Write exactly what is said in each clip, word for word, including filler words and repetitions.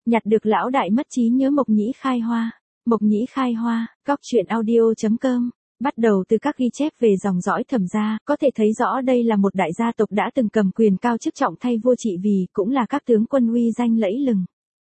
Nhặt được lão đại mất trí nhớ Mộc Nhĩ khai hoa. Mộc Nhĩ khai hoa, cóc truyện audio chấm com. Bắt đầu từ các ghi chép về dòng dõi Thẩm gia, có thể thấy rõ đây là một đại gia tộc đã từng cầm quyền cao chức trọng thay vua trị vì, cũng là các tướng quân uy danh lẫy lừng.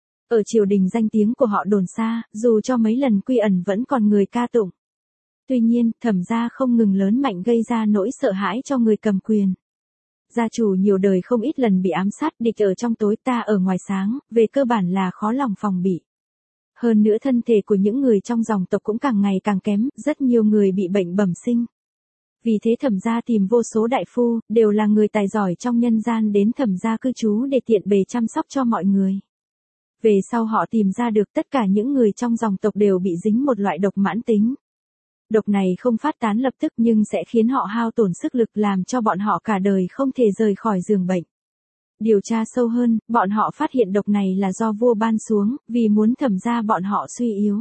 Ở triều đình danh tiếng của họ đồn xa, dù cho mấy lần quy ẩn vẫn còn người ca tụng. Tuy nhiên, Thẩm gia không ngừng lớn mạnh gây ra nỗi sợ hãi cho người cầm quyền. Gia chủ nhiều đời không ít lần bị ám sát, địch ở trong tối ta ở ngoài sáng, về cơ bản là khó lòng phòng bị. Hơn nữa thân thể của những người trong dòng tộc cũng càng ngày càng kém, rất nhiều người bị bệnh bẩm sinh. Vì thế Thẩm gia tìm vô số đại phu, đều là người tài giỏi trong nhân gian đến Thẩm gia cư trú để tiện bề chăm sóc cho mọi người. Về sau họ tìm ra được tất cả những người trong dòng tộc đều bị dính một loại độc mãn tính. Độc này không phát tán lập tức nhưng sẽ khiến họ hao tổn sức lực làm cho bọn họ cả đời không thể rời khỏi giường bệnh. Điều tra sâu hơn, bọn họ phát hiện độc này là do vua ban xuống, vì muốn Thẩm gia bọn họ suy yếu.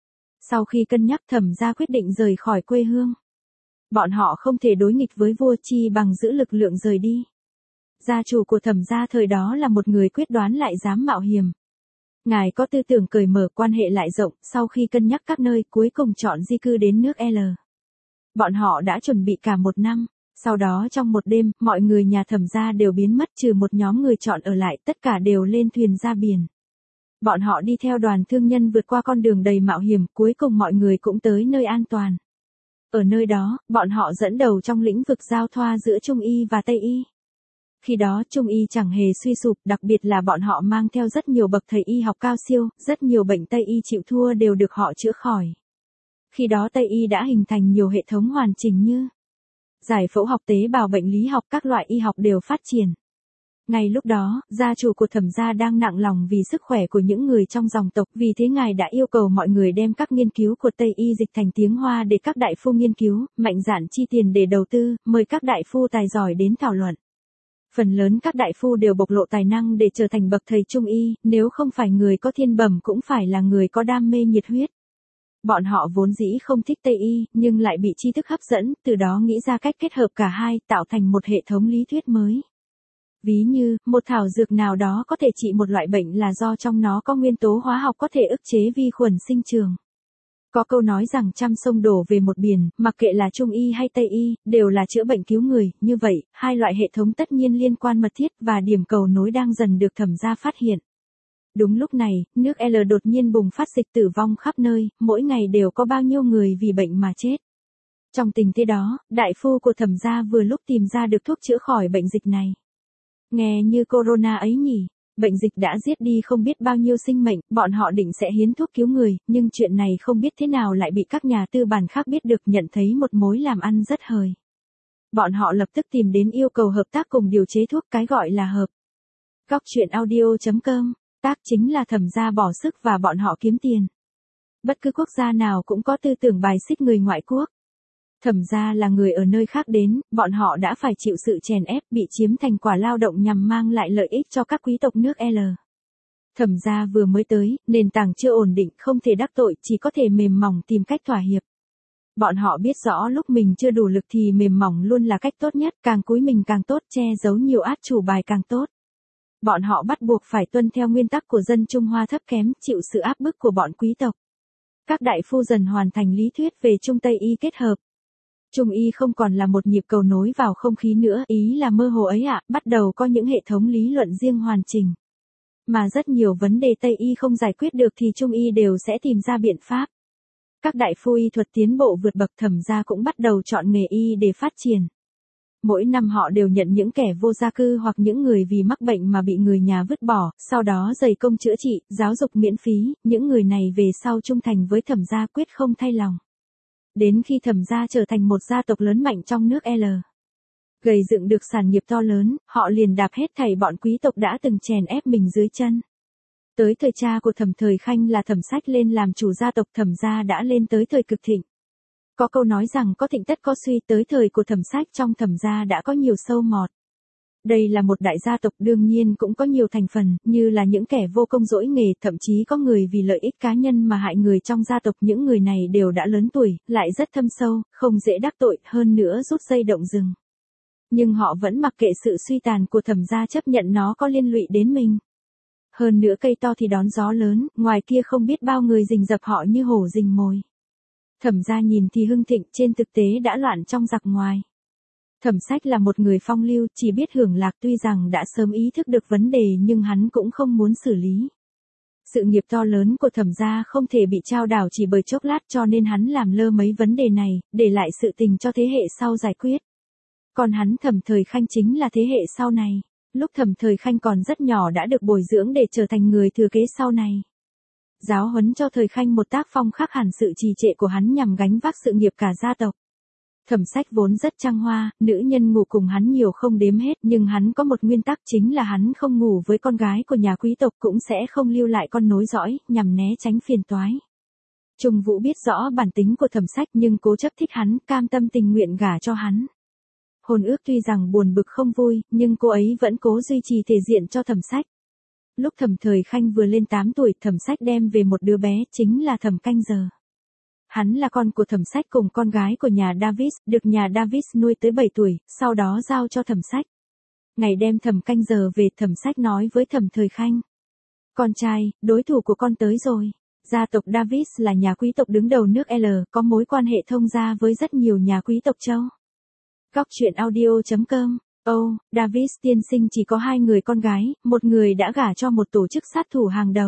Sau khi cân nhắc Thẩm gia quyết định rời khỏi quê hương. Bọn họ không thể đối nghịch với vua chi bằng giữ lực lượng rời đi. Gia chủ của Thẩm gia thời đó là một người quyết đoán lại dám mạo hiểm. Ngài có tư tưởng cởi mở quan hệ lại rộng, sau khi cân nhắc các nơi cuối cùng chọn di cư đến nước L. Bọn họ đã chuẩn bị cả một năm, sau đó trong một đêm, mọi người nhà Thẩm gia đều biến mất trừ một nhóm người chọn ở lại, tất cả đều lên thuyền ra biển. Bọn họ đi theo đoàn thương nhân vượt qua con đường đầy mạo hiểm, cuối cùng mọi người cũng tới nơi an toàn. Ở nơi đó, bọn họ dẫn đầu trong lĩnh vực giao thoa giữa Trung Y và Tây Y. Khi đó Trung Y chẳng hề suy sụp, đặc biệt là bọn họ mang theo rất nhiều bậc thầy y học cao siêu, rất nhiều bệnh Tây Y chịu thua đều được họ chữa khỏi. Khi đó Tây Y đã hình thành nhiều hệ thống hoàn chỉnh như giải phẫu học, tế bào, bệnh lý học, các loại y học đều phát triển. Ngay lúc đó, gia chủ của Thẩm gia đang nặng lòng vì sức khỏe của những người trong dòng tộc, vì thế ngài đã yêu cầu mọi người đem các nghiên cứu của Tây Y dịch thành tiếng Hoa để các đại phu nghiên cứu, mạnh dạn chi tiền để đầu tư, mời các đại phu tài giỏi đến thảo luận. Phần lớn các đại phu đều bộc lộ tài năng để trở thành bậc thầy Trung Y, nếu không phải người có thiên bẩm cũng phải là người có đam mê nhiệt huyết. Bọn họ vốn dĩ không thích Tây Y, nhưng lại bị tri thức hấp dẫn, từ đó nghĩ ra cách kết hợp cả hai, tạo thành một hệ thống lý thuyết mới. Ví như, một thảo dược nào đó có thể trị một loại bệnh là do trong nó có nguyên tố hóa học có thể ức chế vi khuẩn sinh trường. Có câu nói rằng trăm sông đổ về một biển, mặc kệ là Trung Y hay Tây Y, đều là chữa bệnh cứu người, như vậy, hai loại hệ thống tất nhiên liên quan mật thiết và điểm cầu nối đang dần được Thẩm gia phát hiện. Đúng lúc này, nước L đột nhiên bùng phát dịch tử vong khắp nơi, mỗi ngày đều có bao nhiêu người vì bệnh mà chết. Trong tình thế đó, đại phu của Thẩm gia vừa lúc tìm ra được thuốc chữa khỏi bệnh dịch này. Nghe như corona ấy nhỉ, bệnh dịch đã giết đi không biết bao nhiêu sinh mệnh, bọn họ định sẽ hiến thuốc cứu người, nhưng chuyện này không biết thế nào lại bị các nhà tư bản khác biết được, nhận thấy một mối làm ăn rất hời. Bọn họ lập tức tìm đến yêu cầu hợp tác cùng điều chế thuốc, cái gọi là hợp. Cóc truyện audio chấm com, tác chính là Thẩm gia bỏ sức và bọn họ kiếm tiền. Bất cứ quốc gia nào cũng có tư tưởng bài xích người ngoại quốc. Thẩm gia là người ở nơi khác đến, bọn họ đã phải chịu sự chèn ép, bị chiếm thành quả lao động nhằm mang lại lợi ích cho các quý tộc nước L. Thẩm gia vừa mới tới, nền tảng chưa ổn định, không thể đắc tội, chỉ có thể mềm mỏng tìm cách thỏa hiệp. Bọn họ biết rõ lúc mình chưa đủ lực thì mềm mỏng luôn là cách tốt nhất, càng cúi mình càng tốt, che giấu nhiều át chủ bài càng tốt. Bọn họ bắt buộc phải tuân theo nguyên tắc của dân Trung Hoa thấp kém, chịu sự áp bức của bọn quý tộc. Các đại phu dần hoàn thành lý thuyết về Trung Tây Y kết hợp. Trung Y không còn là một nhịp cầu nối vào không khí nữa, ý là mơ hồ ấy ạ, à, bắt đầu có những hệ thống lý luận riêng hoàn chỉnh. Mà rất nhiều vấn đề Tây Y không giải quyết được thì Trung Y đều sẽ tìm ra biện pháp. Các đại phu y thuật tiến bộ vượt bậc, Thẩm gia cũng bắt đầu chọn nghề y để phát triển. Mỗi năm họ đều nhận những kẻ vô gia cư hoặc những người vì mắc bệnh mà bị người nhà vứt bỏ, sau đó dày công chữa trị, giáo dục miễn phí, những người này về sau trung thành với Thẩm gia quyết không thay lòng. Đến khi Thẩm gia trở thành một gia tộc lớn mạnh trong nước L. Gầy dựng được sản nghiệp to lớn, họ liền đạp hết thảy bọn quý tộc đã từng chèn ép mình dưới chân. Tới thời cha của Thẩm Thời Khanh là Thẩm Sách lên làm chủ gia tộc, Thẩm gia đã lên tới thời cực thịnh. Có câu nói rằng có thịnh tất có suy, tới thời của Thẩm Sách trong Thẩm gia đã có nhiều sâu mọt. Đây là một đại gia tộc, đương nhiên cũng có nhiều thành phần, như là những kẻ vô công dỗi nghề, thậm chí có người vì lợi ích cá nhân mà hại người trong gia tộc. Những người này đều đã lớn tuổi, lại rất thâm sâu, không dễ đắc tội, hơn nữa rút dây động rừng. Nhưng họ vẫn mặc kệ sự suy tàn của Thẩm gia, chấp nhận nó có liên lụy đến mình. Hơn nữa cây to thì đón gió lớn, ngoài kia không biết bao người rình rập họ như hổ rình mồi. Thẩm gia nhìn thì hưng thịnh, trên thực tế đã loạn trong giặc ngoài. Thẩm Sách là một người phong lưu, chỉ biết hưởng lạc, tuy rằng đã sớm ý thức được vấn đề nhưng hắn cũng không muốn xử lý. Sự nghiệp to lớn của Thẩm gia không thể bị trao đảo chỉ bởi chốc lát, cho nên hắn làm lơ mấy vấn đề này, để lại sự tình cho thế hệ sau giải quyết. Còn hắn Thẩm Thời Khanh chính là thế hệ sau này. Lúc Thẩm Thời Khanh còn rất nhỏ đã được bồi dưỡng để trở thành người thừa kế sau này. Giáo huấn cho Thời Khanh một tác phong khác hẳn sự trì trệ của hắn nhằm gánh vác sự nghiệp cả gia tộc. Thẩm Sách vốn rất trăng hoa, nữ nhân ngủ cùng hắn nhiều không đếm hết, nhưng hắn có một nguyên tắc chính là hắn không ngủ với con gái của nhà quý tộc, cũng sẽ không lưu lại con nối dõi, nhằm né tránh phiền toái. Trung Vũ biết rõ bản tính của Thẩm Sách nhưng cố chấp thích hắn, cam tâm tình nguyện gả cho hắn. Hôn ước tuy rằng buồn bực không vui, nhưng cô ấy vẫn cố duy trì thể diện cho Thẩm Sách. Lúc Thẩm Thời Khanh vừa lên tám tuổi, Thẩm Sách đem về một đứa bé, chính là Thẩm Canh Giờ. Hắn là con của Thẩm Sách cùng con gái của nhà Davis, được nhà Davis nuôi tới bảy tuổi, sau đó giao cho Thẩm Sách. Ngày đem Thẩm Canh Giờ về, Thẩm Sách nói với Thẩm Thời Khanh: "Con trai, đối thủ của con tới rồi." Gia tộc Davis là nhà quý tộc đứng đầu nước L, có mối quan hệ thông gia với rất nhiều nhà quý tộc châu. Góc truyện audio chấm com. Âu, oh, Davis tiên sinh chỉ có hai người con gái, một người đã gả cho một tổ chức sát thủ hàng đầu.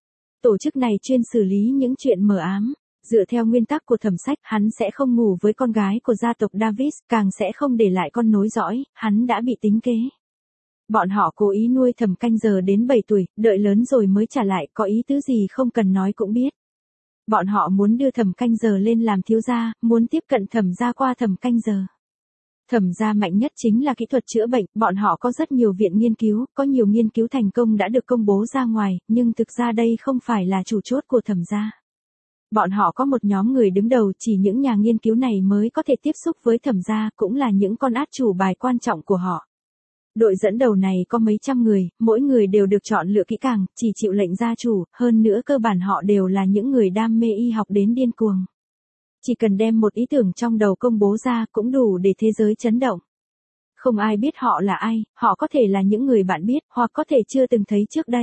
Tổ chức này chuyên xử lý những chuyện mờ ám. Dựa theo nguyên tắc của Thẩm Sách, hắn sẽ không ngủ với con gái của gia tộc Davis, càng sẽ không để lại con nối dõi, hắn đã bị tính kế. Bọn họ cố ý nuôi Thẩm Canh Giờ đến bảy tuổi, đợi lớn rồi mới trả lại, có ý tứ gì không cần nói cũng biết. Bọn họ muốn đưa Thẩm Canh Giờ lên làm thiếu gia, muốn tiếp cận Thẩm gia qua Thẩm Canh Giờ. Thẩm gia mạnh nhất chính là kỹ thuật chữa bệnh, bọn họ có rất nhiều viện nghiên cứu, có nhiều nghiên cứu thành công đã được công bố ra ngoài, nhưng thực ra đây không phải là chủ chốt của Thẩm gia. Bọn họ có một nhóm người đứng đầu, chỉ những nhà nghiên cứu này mới có thể tiếp xúc với Thẩm gia, cũng là những con át chủ bài quan trọng của họ. Đội dẫn đầu này có mấy trăm người, mỗi người đều được chọn lựa kỹ càng, chỉ chịu lệnh gia chủ, hơn nữa cơ bản họ đều là những người đam mê y học đến điên cuồng. Chỉ cần đem một ý tưởng trong đầu công bố ra cũng đủ để thế giới chấn động. Không ai biết họ là ai, họ có thể là những người bạn biết, hoặc có thể chưa từng thấy trước đây.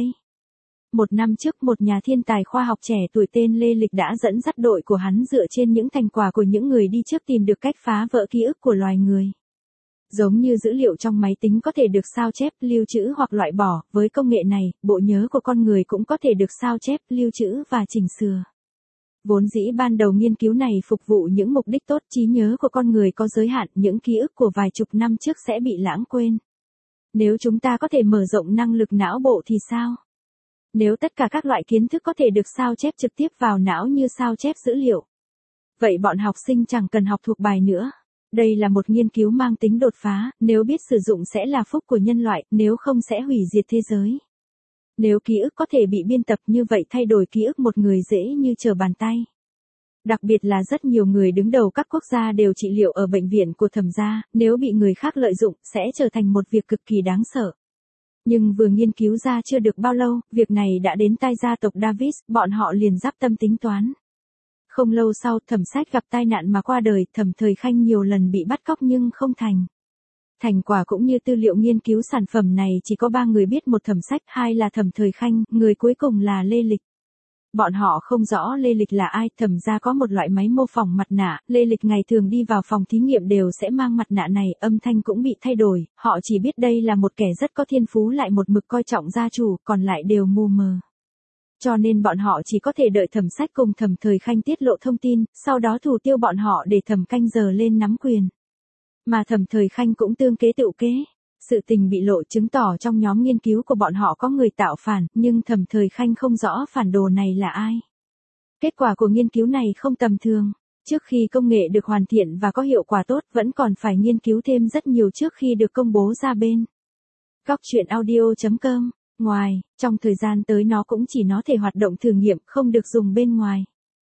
Một năm trước, một nhà thiên tài khoa học trẻ tuổi tên Lê Lịch đã dẫn dắt đội của hắn dựa trên những thành quả của những người đi trước tìm được cách phá vỡ ký ức của loài người. Giống như dữ liệu trong máy tính có thể được sao chép, lưu trữ hoặc loại bỏ, với công nghệ này, bộ nhớ của con người cũng có thể được sao chép, lưu trữ và chỉnh sửa. Vốn dĩ ban đầu nghiên cứu này phục vụ những mục đích tốt, trí nhớ của con người có giới hạn, những ký ức của vài chục năm trước sẽ bị lãng quên. Nếu chúng ta có thể mở rộng năng lực não bộ thì sao? Nếu tất cả các loại kiến thức có thể được sao chép trực tiếp vào não như sao chép dữ liệu, vậy bọn học sinh chẳng cần học thuộc bài nữa. Đây là một nghiên cứu mang tính đột phá, nếu biết sử dụng sẽ là phúc của nhân loại, nếu không sẽ hủy diệt thế giới. Nếu ký ức có thể bị biên tập như vậy, thay đổi ký ức một người dễ như trở bàn tay. Đặc biệt là rất nhiều người đứng đầu các quốc gia đều trị liệu ở bệnh viện của Thẩm gia, nếu bị người khác lợi dụng, sẽ trở thành một việc cực kỳ đáng sợ. Nhưng vừa nghiên cứu ra chưa được bao lâu, việc này đã đến tai gia tộc Davis, bọn họ liền dắp tâm tính toán. Không lâu sau, Thẩm Sách gặp tai nạn mà qua đời, Thẩm Thời Khanh nhiều lần bị bắt cóc nhưng không thành. Thành quả cũng như tư liệu nghiên cứu sản phẩm này chỉ có ba người biết, một Thẩm Sách, hai là Thẩm Thời Khanh, người cuối cùng là Lê Lịch. Bọn họ không rõ Lê Lịch là ai, Thẩm gia có một loại máy mô phỏng mặt nạ, Lê Lịch ngày thường đi vào phòng thí nghiệm đều sẽ mang mặt nạ này, âm thanh cũng bị thay đổi, họ chỉ biết đây là một kẻ rất có thiên phú lại một mực coi trọng gia chủ, còn lại đều mù mờ. Cho nên bọn họ chỉ có thể đợi Thẩm Sách cùng Thẩm Thời Khanh tiết lộ thông tin, sau đó thủ tiêu bọn họ để Thẩm Canh Giờ lên nắm quyền. Mà Thẩm Thời Khanh cũng tương kế tựu kế. Sự tình bị lộ chứng tỏ trong nhóm nghiên cứu của bọn họ có người tạo phản, nhưng Thẩm Thời Khanh không rõ phản đồ này là ai. Kết quả của nghiên cứu này không tầm thường. Trước khi công nghệ được hoàn thiện và có hiệu quả tốt, vẫn còn phải nghiên cứu thêm rất nhiều trước khi được công bố ra bên. Góc truyện audio chấm com. Ngoài, trong thời gian tới nó cũng chỉ nó thể hoạt động thử nghiệm, không được dùng bên ngoài.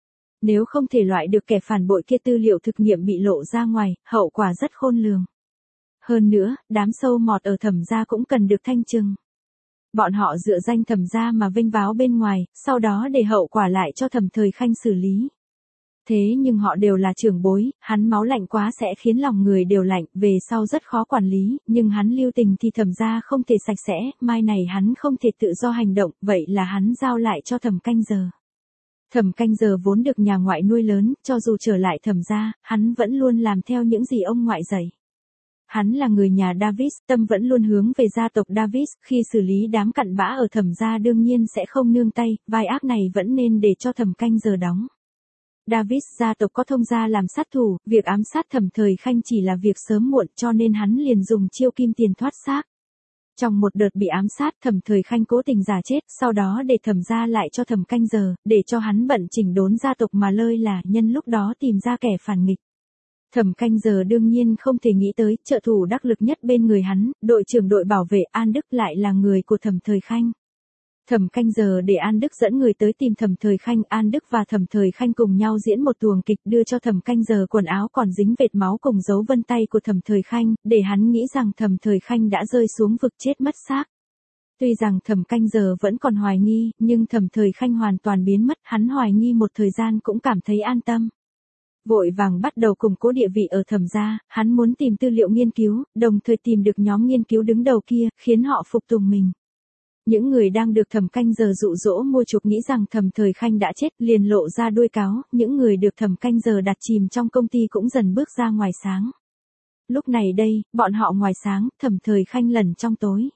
Nếu không thể loại được kẻ phản bội kia, tư liệu thực nghiệm bị lộ ra ngoài, hậu quả rất khôn lường. Hơn nữa, đám sâu mọt ở Thẩm gia cũng cần được thanh trừng. Bọn họ dựa danh Thẩm gia mà vênh váo bên ngoài, sau đó để hậu quả lại cho Thẩm Thời Khanh xử lý. Thế nhưng họ đều là trưởng bối, hắn máu lạnh quá sẽ khiến lòng người đều lạnh, về sau rất khó quản lý, nhưng hắn lưu tình thì Thẩm gia không thể sạch sẽ, mai này hắn không thể tự do hành động, vậy là hắn giao lại cho Thẩm Canh Giờ. Thẩm Canh Giờ vốn được nhà ngoại nuôi lớn, cho dù trở lại Thẩm gia, hắn vẫn luôn làm theo những gì ông ngoại dạy. Hắn là người nhà Davis, tâm vẫn luôn hướng về gia tộc Davis, khi xử lý đám cặn bã ở Thẩm gia đương nhiên sẽ không nương tay, vai ác này vẫn nên để cho Thẩm Canh Giờ đóng. Davis gia tộc có thông gia làm sát thủ, việc ám sát Thẩm Thời Khanh chỉ là việc sớm muộn cho nên hắn liền dùng chiêu kim tiền thoát xác. Trong một đợt bị ám sát Thẩm Thời Khanh cố tình giả chết, sau đó để Thẩm gia lại cho Thẩm Canh Giờ, để cho hắn bận chỉnh đốn gia tộc mà lơi là nhân lúc đó tìm ra kẻ phản nghịch. Thẩm Canh Giờ đương nhiên không thể nghĩ tới, trợ thủ đắc lực nhất bên người hắn, đội trưởng đội bảo vệ An Đức lại là người của Thẩm Thời Khanh. Thẩm Canh Giờ để An Đức dẫn người tới tìm Thẩm Thời Khanh, An Đức và Thẩm Thời Khanh cùng nhau diễn một tuồng kịch đưa cho Thẩm Canh Giờ quần áo còn dính vệt máu cùng dấu vân tay của Thẩm Thời Khanh, để hắn nghĩ rằng Thẩm Thời Khanh đã rơi xuống vực chết mất xác. Tuy rằng Thẩm Canh Giờ vẫn còn hoài nghi, nhưng Thẩm Thời Khanh hoàn toàn biến mất, hắn hoài nghi một thời gian cũng cảm thấy an tâm. Vội vàng bắt đầu củng cố địa vị ở Thẩm gia, hắn muốn tìm tư liệu nghiên cứu, đồng thời tìm được nhóm nghiên cứu đứng đầu kia, khiến họ phục tùng mình. Những người đang được Thẩm Canh Giờ dụ dỗ mua chuộc nghĩ rằng Thẩm Thời Khanh đã chết, liền lộ ra đuôi cáo, những người được Thẩm Canh Giờ đặt chìm trong công ty cũng dần bước ra ngoài sáng. Lúc này đây, bọn họ ngoài sáng, Thẩm Thời Khanh lẩn trong tối.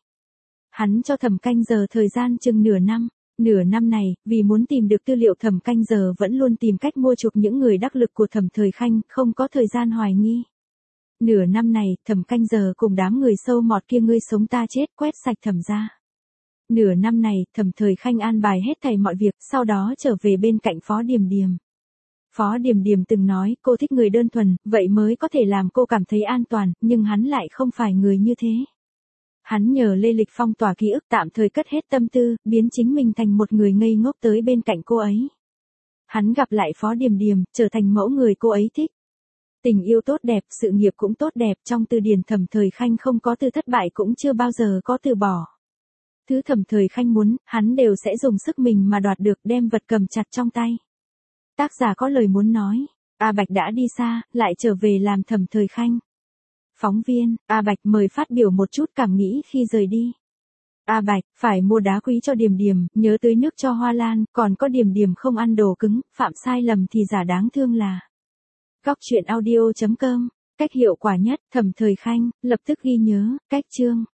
Hắn cho Thẩm Canh Giờ thời gian chừng nửa năm. Nửa năm này, vì muốn tìm được tư liệu Thẩm Canh Giờ vẫn luôn tìm cách mua chuộc những người đắc lực của Thẩm Thời Khanh, không có thời gian hoài nghi. Nửa năm này, Thẩm Canh Giờ cùng đám người sâu mọt kia ngươi sống ta chết quét sạch Thẩm gia. Nửa năm này, Thẩm Thời Khanh an bài hết thảy mọi việc, sau đó trở về bên cạnh Phó Điềm Điềm. Phó Điềm Điềm từng nói, cô thích người đơn thuần, vậy mới có thể làm cô cảm thấy an toàn, nhưng hắn lại không phải người như thế. Hắn nhờ Lê Lịch phong tỏa ký ức tạm thời cất hết tâm tư, biến chính mình thành một người ngây ngốc tới bên cạnh cô ấy. Hắn gặp lại Phó Điềm Điềm, trở thành mẫu người cô ấy thích. Tình yêu tốt đẹp, sự nghiệp cũng tốt đẹp, trong từ điển Thẩm Thời Khanh không có từ thất bại cũng chưa bao giờ có từ bỏ. Thứ Thẩm Thời Khanh muốn, hắn đều sẽ dùng sức mình mà đoạt được, đem vật cầm chặt trong tay. Tác giả có lời muốn nói, A Bạch đã đi xa, lại trở về làm Thẩm Thời Khanh. Phóng viên, A Bạch mời phát biểu một chút cảm nghĩ khi rời đi. A Bạch, phải mua đá quý cho Điềm Điềm, nhớ tưới nước cho hoa lan, còn có Điềm Điềm không ăn đồ cứng, phạm sai lầm thì giả đáng thương là. Góc truyện audio chấm com, cách hiệu quả nhất, Thẩm Thời Khanh, lập tức ghi nhớ, cách chương.